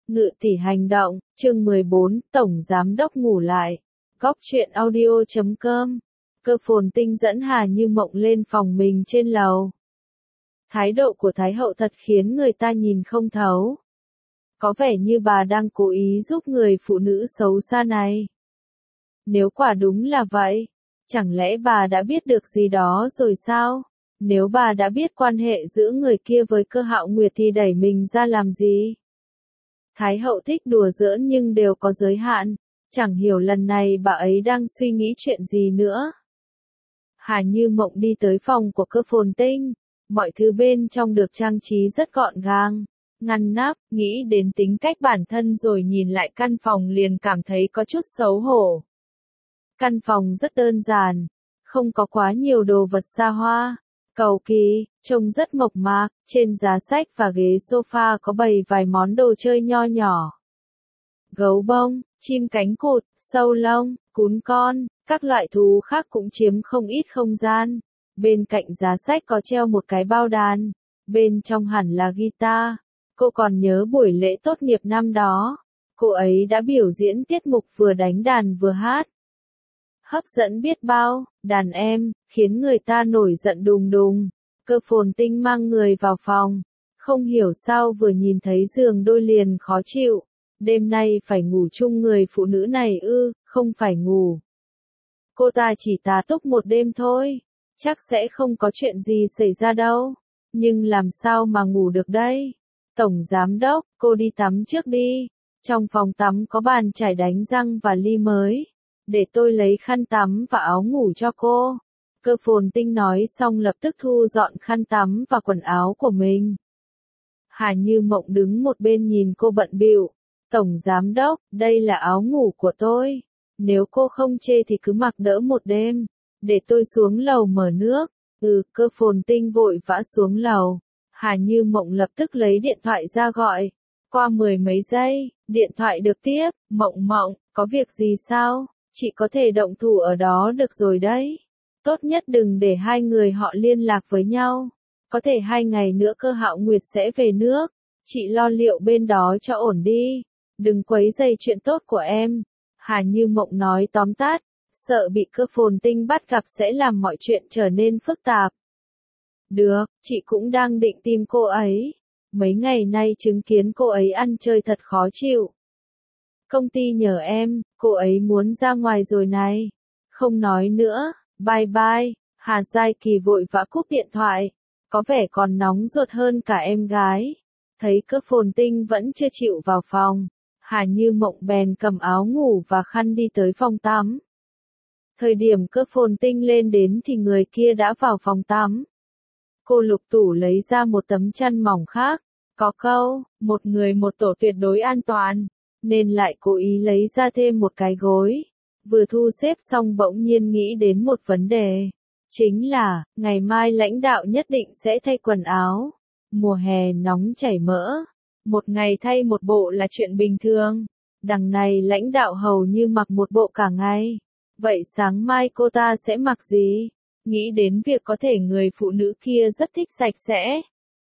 Ngự tỷ hành động, chương 14, Tổng Giám Đốc ngủ lại. Góc truyện audio.com. Cơ Phồn Tinh dẫn Hà Như Mộng lên phòng mình trên lầu. Thái độ của Thái hậu thật khiến người ta nhìn không thấu. Có vẻ như bà đang cố ý giúp người phụ nữ xấu xa này. Nếu quả đúng là vậy, chẳng lẽ bà đã biết được gì đó rồi sao? Nếu bà đã biết quan hệ giữa người kia với Cơ Hạo Nguyệt thì đẩy mình ra làm gì? Thái hậu thích đùa giỡn nhưng đều có giới hạn, chẳng hiểu lần này bà ấy đang suy nghĩ chuyện gì nữa. Hà Như Mộng đi tới phòng của Cơ Phồn Tinh, mọi thứ bên trong được trang trí rất gọn gàng, ngăn nắp, nghĩ đến tính cách bản thân rồi nhìn lại căn phòng liền cảm thấy có chút xấu hổ. Căn phòng rất đơn giản, không có quá nhiều đồ vật xa hoa, cầu kỳ, trông rất mộc mạc, trên giá sách và ghế sofa có bày vài món đồ chơi nho nhỏ. Gấu bông, chim cánh cụt, sâu lông, cún con, các loại thú khác cũng chiếm không ít không gian. Bên cạnh giá sách có treo một cái bao đàn, bên trong hẳn là guitar. Cô còn nhớ buổi lễ tốt nghiệp năm đó, cô ấy đã biểu diễn tiết mục vừa đánh đàn vừa hát. Hấp dẫn biết bao, đàn em, khiến người ta nổi giận đùng đùng. Cơ Phồn Tinh mang người vào phòng, không hiểu sao vừa nhìn thấy giường đôi liền khó chịu. Đêm nay phải ngủ chung người phụ nữ này ư, không phải ngủ. Cô ta chỉ tá túc một đêm thôi, chắc sẽ không có chuyện gì xảy ra đâu. Nhưng làm sao mà ngủ được đây? Tổng Giám Đốc, cô đi tắm trước đi. Trong phòng tắm có bàn chải đánh răng và ly mới. Để tôi lấy khăn tắm và áo ngủ cho cô. Cơ Phồn Tinh nói xong lập tức thu dọn khăn tắm và quần áo của mình. Hà Như Mộng đứng một bên nhìn cô bận bịu. Tổng Giám Đốc, đây là áo ngủ của tôi. Nếu cô không chê thì cứ mặc đỡ một đêm. Để tôi xuống lầu mở nước. Cơ Phồn Tinh vội vã xuống lầu. Hà Như Mộng lập tức lấy điện thoại ra gọi. Qua 10 mấy giây, điện thoại được tiếp. Mộng, có việc gì sao? Chị có thể động thủ ở đó được rồi đấy. Tốt nhất đừng để hai người họ liên lạc với nhau. Có thể 2 ngày nữa Cơ Hạo Nguyệt sẽ về nước. Chị lo liệu bên đó cho ổn đi. Đừng quấy rầy chuyện tốt của em. Hà Như Mộng nói tóm tắt, sợ bị Cơ Phồn Tinh bắt gặp sẽ làm mọi chuyện trở nên phức tạp. Được, chị cũng đang định tìm cô ấy. Mấy ngày nay chứng kiến cô ấy ăn chơi thật khó chịu. Công ty nhờ em, cô ấy muốn ra ngoài rồi này. Không nói nữa, bye bye. Hà Giai Kỳ vội vã cúp điện thoại, có vẻ còn nóng ruột hơn cả em gái. Thấy Cơ Phồn Tinh vẫn chưa chịu vào phòng, Hà Như Mộng bèn cầm áo ngủ và khăn đi tới phòng tắm. Thời điểm Cơ Phồn Tinh lên đến thì người kia đã vào phòng tắm. Cô lục tủ lấy ra một tấm chăn mỏng khác, có câu, một người một tổ tuyệt đối an toàn, nên lại cố ý lấy ra thêm một cái gối. Vừa thu xếp xong bỗng nhiên nghĩ đến một vấn đề. Chính là, ngày mai lãnh đạo nhất định sẽ thay quần áo. Mùa hè nóng chảy mỡ. Một ngày thay một bộ là chuyện bình thường. Đằng này lãnh đạo hầu như mặc một bộ cả ngày. Vậy sáng mai cô ta sẽ mặc gì? Nghĩ đến việc có thể người phụ nữ kia rất thích sạch sẽ.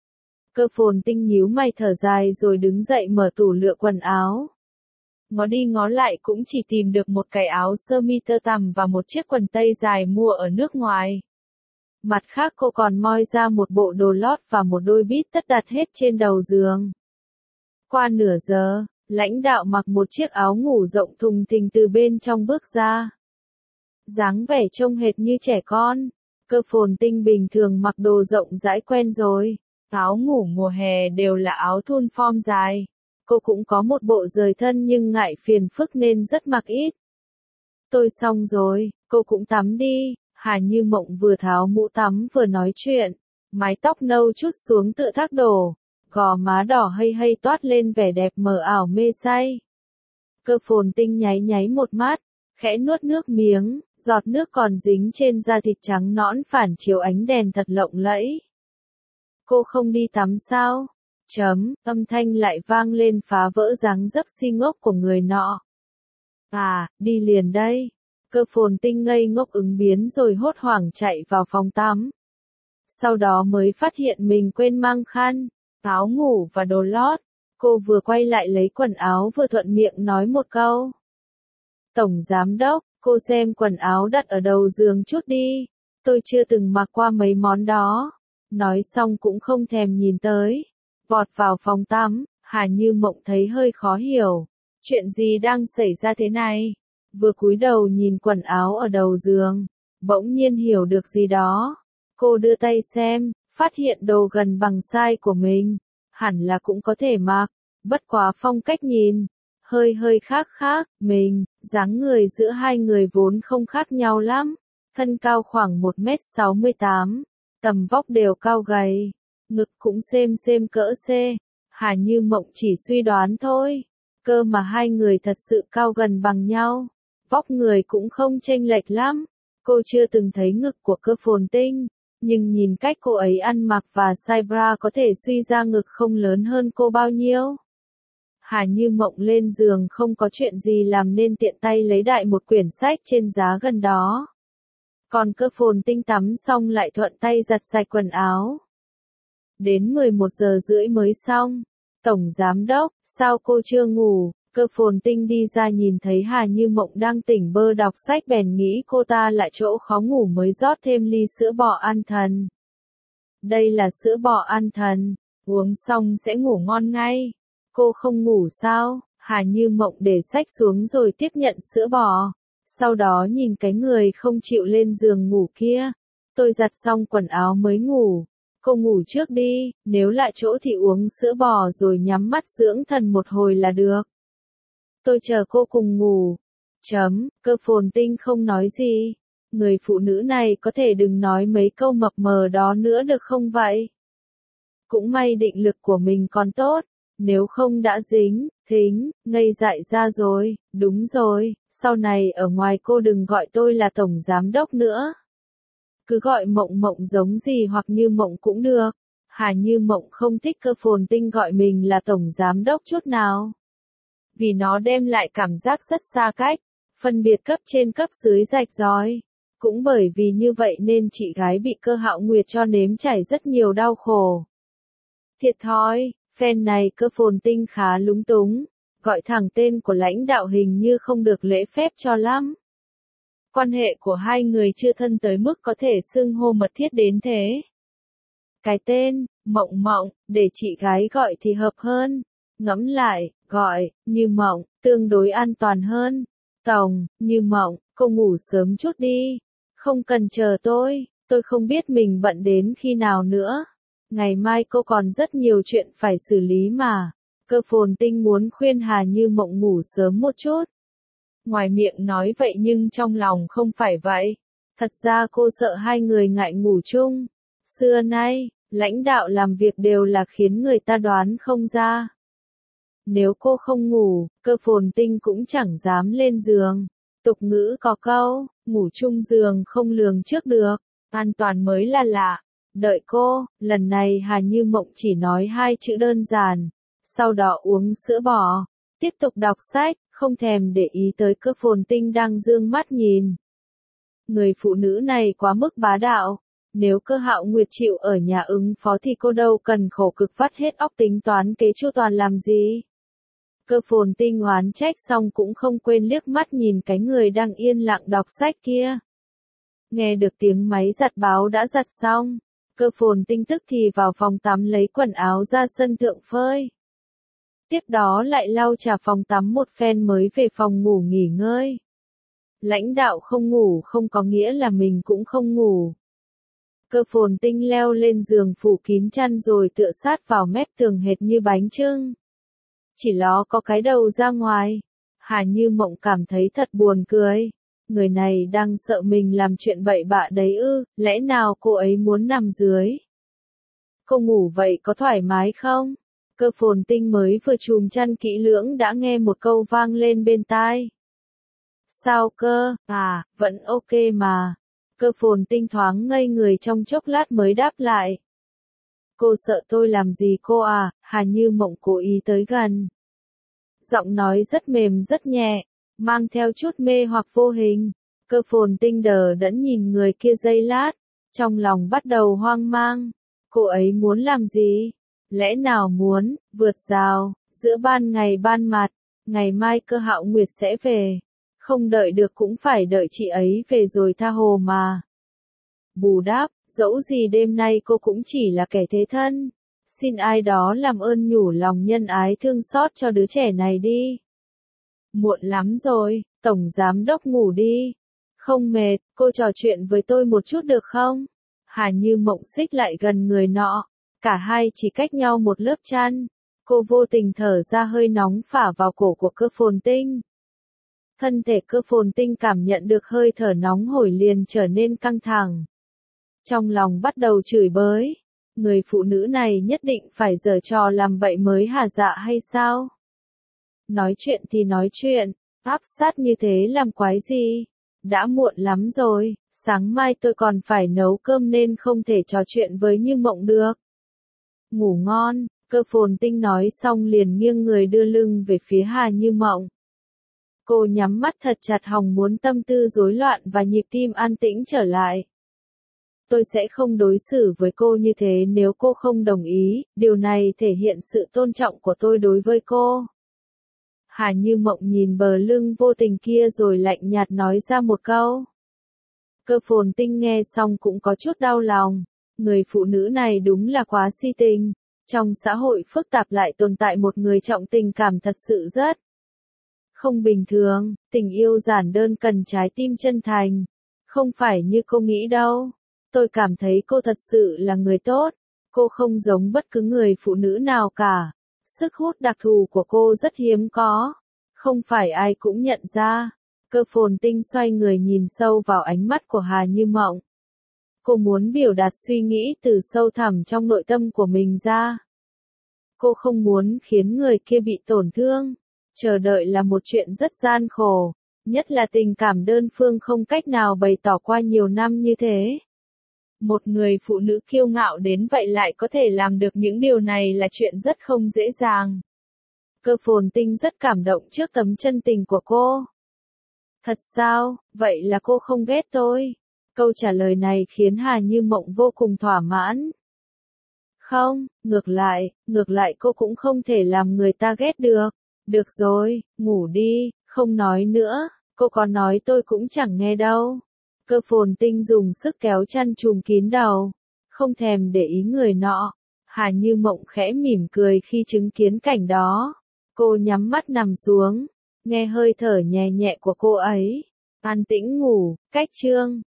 Cơ Phồn Tinh nhíu mày thở dài rồi đứng dậy mở tủ lựa quần áo. Ngó đi ngó lại cũng chỉ tìm được một cái áo sơ mi tơ tằm và một chiếc quần tây dài mua ở nước ngoài. Mặt khác cô còn moi ra một bộ đồ lót và một đôi bít tất đặt hết trên đầu giường. Qua nửa giờ, lãnh đạo mặc một chiếc áo ngủ rộng thùng thình từ bên trong bước ra. Dáng vẻ trông hệt như trẻ con. Cơ Phồn Tinh bình thường mặc đồ rộng rãi quen rồi. Áo ngủ mùa hè đều là áo thun form dài. Cô cũng có một bộ rời thân nhưng ngại phiền phức nên rất mặc ít. Tôi xong rồi, cô cũng tắm đi. Hà Như Mộng vừa tháo mũ tắm vừa nói chuyện. Mái tóc nâu chút xuống tựa thác đổ. Gò má đỏ hây toát lên vẻ đẹp mờ ảo mê say. Cơ Phồn Tinh nháy một mắt, khẽ nuốt nước miếng, giọt nước còn dính trên da thịt trắng nõn phản chiếu ánh đèn thật lộng lẫy. Cô không đi tắm sao? Âm thanh lại vang lên phá vỡ dáng dấp si ngốc của người nọ. À, đi liền đây. Cơ Phồn Tinh ngây ngốc ứng biến rồi hốt hoảng chạy vào phòng tắm. Sau đó mới phát hiện mình quên mang khăn, áo ngủ và đồ lót. Cô vừa quay lại lấy quần áo vừa thuận miệng nói một câu. Tổng giám đốc, cô xem quần áo đặt ở đầu giường chút đi. Tôi chưa từng mặc qua mấy món đó. Nói xong cũng không thèm nhìn tới. Vọt vào phòng tắm, Hà Như Mộng thấy hơi khó hiểu. Chuyện gì đang xảy ra thế này? Vừa cúi đầu nhìn quần áo ở đầu giường, bỗng nhiên hiểu được gì đó. Cô đưa tay xem, phát hiện đồ gần bằng size của mình. Hẳn là cũng có thể mặc, bất quá phong cách nhìn hơi khác khác, mình, dáng người giữa hai người vốn không khác nhau lắm, thân cao khoảng 1m68, tầm vóc đều cao gầy, ngực cũng xem cỡ C, Hà Như Mộng chỉ suy đoán thôi, cơ mà hai người thật sự cao gần bằng nhau, vóc người cũng không chênh lệch lắm, cô chưa từng thấy ngực của Cơ Phồn Tinh. Nhưng nhìn cách cô ấy ăn mặc và size bra có thể suy ra ngực không lớn hơn cô bao nhiêu. Hà Như Mộng lên giường không có chuyện gì làm nên tiện tay lấy đại một quyển sách trên giá gần đó. Còn Cơ Phồn Tinh tắm xong lại thuận tay giặt sạch quần áo. Đến 11 giờ rưỡi mới xong. Tổng giám đốc, sao cô chưa ngủ? Cơ Phồn Tinh đi ra nhìn thấy Hà Như Mộng đang tỉnh bơ đọc sách bèn nghĩ cô ta lại chỗ khó ngủ mới rót thêm ly sữa bò an thần. Đây là sữa bò an thần, uống xong sẽ ngủ ngon ngay. Cô không ngủ sao? Hà Như Mộng để sách xuống rồi tiếp nhận sữa bò. Sau đó nhìn cái người không chịu lên giường ngủ kia. Tôi giặt xong quần áo mới ngủ. Cô ngủ trước đi, nếu lại chỗ thì uống sữa bò rồi nhắm mắt dưỡng thần một hồi là được. Tôi chờ cô cùng ngủ. Cơ Phồn Tinh không nói gì. Người phụ nữ này có thể đừng nói mấy câu mập mờ đó nữa được không vậy? Cũng may định lực của mình còn tốt. Nếu không đã dính, thính, ngây dại ra rồi. Đúng rồi, sau này ở ngoài cô đừng gọi tôi là tổng giám đốc nữa. Cứ gọi Mộng Mộng giống gì hoặc Như Mộng cũng được. Hà Như Mộng không thích Cơ Phồn Tinh gọi mình là tổng giám đốc chút nào. Vì nó đem lại cảm giác rất xa cách, phân biệt cấp trên cấp dưới rạch ròi. Cũng bởi vì như vậy nên chị gái bị Cơ Hạo Nguyệt cho nếm trải rất nhiều đau khổ. Thiệt thòi, phen này Cơ Phồn Tinh khá lúng túng, gọi thẳng tên của lãnh đạo hình như không được lễ phép cho lắm. Quan hệ của hai người chưa thân tới mức có thể xưng hô mật thiết đến thế. Cái tên, Mộng Mộng, để chị gái gọi thì hợp hơn. Ngẫm lại, gọi, Như Mộng, tương đối an toàn hơn. Tổng, Như Mộng, cô ngủ sớm chút đi. Không cần chờ tôi không biết mình bận đến khi nào nữa. Ngày mai cô còn rất nhiều chuyện phải xử lý mà. Cơ Phồn Tinh muốn khuyên Hà Như Mộng ngủ sớm một chút. Ngoài miệng nói vậy nhưng trong lòng không phải vậy. Thật ra cô sợ hai người ngại ngủ chung. Xưa nay, lãnh đạo làm việc đều là khiến người ta đoán không ra. Nếu cô không ngủ, Cơ Phồn Tinh cũng chẳng dám lên giường. Tục ngữ có câu, ngủ chung giường không lường trước được, an toàn mới là lạ. Đợi cô, lần này Hà Như Mộng chỉ nói 2 chữ đơn giản, sau đó uống sữa bò, tiếp tục đọc sách, không thèm để ý tới Cơ Phồn Tinh đang dương mắt nhìn. Người phụ nữ này quá mức bá đạo, nếu Cơ Hạo Nguyệt chịu ở nhà ứng phó thì cô đâu cần khổ cực vắt hết óc tính toán kế chu toàn làm gì. Cơ Phồn Tinh oán trách xong cũng không quên liếc mắt nhìn cái người đang yên lặng đọc sách kia. Nghe được tiếng máy giặt báo đã giặt xong, Cơ Phồn Tinh tức thì vào phòng tắm lấy quần áo ra sân thượng phơi. Tiếp đó lại lau chà phòng tắm một phen mới về phòng ngủ nghỉ ngơi. Lãnh đạo không ngủ không có nghĩa là mình cũng không ngủ. Cơ Phồn Tinh leo lên giường phủ kín chăn rồi tựa sát vào mép tường hệt như bánh chưng. Chỉ ló có cái đầu ra ngoài. Hà Như Mộng cảm thấy thật buồn cười. Người này đang sợ mình làm chuyện bậy bạ đấy ư, lẽ nào cô ấy muốn nằm dưới? Cô ngủ vậy có thoải mái không? Cơ Phồn Tinh mới vừa chùm chăn kỹ lưỡng đã nghe một câu vang lên bên tai. Sao cơ, vẫn ok mà. Cơ Phồn Tinh thoáng ngây người trong chốc lát mới đáp lại. Cô sợ tôi làm gì cô à? Hà Như Mộng cố ý tới gần. Giọng nói rất mềm rất nhẹ, mang theo chút mê hoặc vô hình. Cơ Phồn Tinh đờ đẫn nhìn người kia giây lát, trong lòng bắt đầu hoang mang. Cô ấy muốn làm gì? Lẽ nào muốn vượt rào, Giữa ban ngày ban mặt, ngày mai Cơ Hạo Nguyệt sẽ về. Không đợi được cũng phải đợi chị ấy về rồi tha hồ mà. Bù đắp, dẫu gì đêm nay cô cũng chỉ là kẻ thế thân. Xin ai đó làm ơn nhủ lòng nhân ái thương xót cho đứa trẻ này đi. Muộn lắm rồi, Tổng Giám Đốc ngủ đi. Không mệt, cô trò chuyện với tôi một chút được không? Hà Như Mộng xích lại gần người nọ. Cả hai chỉ cách nhau một lớp chăn. Cô vô tình thở ra hơi nóng phả vào cổ của Cơ Phồn Tinh. Thân thể Cơ Phồn Tinh cảm nhận được hơi thở nóng hổi liền trở nên căng thẳng. Trong lòng bắt đầu chửi bới. Người phụ nữ này nhất định phải giở trò làm bậy mới hả dạ hay sao? Nói chuyện thì nói chuyện, áp sát như thế làm quái gì? Đã muộn lắm rồi, sáng mai tôi còn phải nấu cơm nên không thể trò chuyện với Như Mộng được. Ngủ ngon, Cơ Phồn Tinh nói xong liền nghiêng người đưa lưng về phía Hà Như Mộng. Cô nhắm mắt thật chặt hòng muốn tâm tư rối loạn và nhịp tim an tĩnh trở lại. Tôi sẽ không đối xử với cô như thế nếu cô không đồng ý, điều này thể hiện sự tôn trọng của tôi đối với cô. Hà Như Mộng nhìn bờ lưng vô tình kia rồi lạnh nhạt nói ra một câu. Cơ Phồn Tinh nghe xong cũng có chút đau lòng. Người phụ nữ này đúng là quá si tình. Trong xã hội phức tạp lại tồn tại một người trọng tình cảm thật sự rất không bình thường. Tình yêu giản đơn cần trái tim chân thành. Không phải như cô nghĩ đâu. Tôi cảm thấy cô thật sự là người tốt. Cô không giống bất cứ người phụ nữ nào cả. Sức hút đặc thù của cô rất hiếm có. Không phải ai cũng nhận ra. Cơ Phồn Tinh xoay người nhìn sâu vào ánh mắt của Hà Như Mộng. Cô muốn biểu đạt suy nghĩ từ sâu thẳm trong nội tâm của mình ra. Cô không muốn khiến người kia bị tổn thương. Chờ đợi là một chuyện rất gian khổ. Nhất là tình cảm đơn phương không cách nào bày tỏ qua nhiều năm như thế. Một người phụ nữ kiêu ngạo đến vậy lại có thể làm được những điều này là chuyện rất không dễ dàng. Cơ Phồn Tinh rất cảm động trước tấm chân tình của cô. Thật sao, vậy là cô không ghét tôi? Câu trả lời này khiến Hà Như Mộng vô cùng thỏa mãn. Không, ngược lại cô cũng không thể làm người ta ghét được. Được rồi, ngủ đi, không nói nữa, cô có nói tôi cũng chẳng nghe đâu. Cơ Phồn Tinh dùng sức kéo chăn trùm kín đầu, không thèm để ý người nọ. Hà Như Mộng khẽ mỉm cười khi chứng kiến cảnh đó. Cô nhắm mắt nằm xuống, nghe hơi thở nhẹ nhẹ của cô ấy. An tĩnh ngủ, cách chương.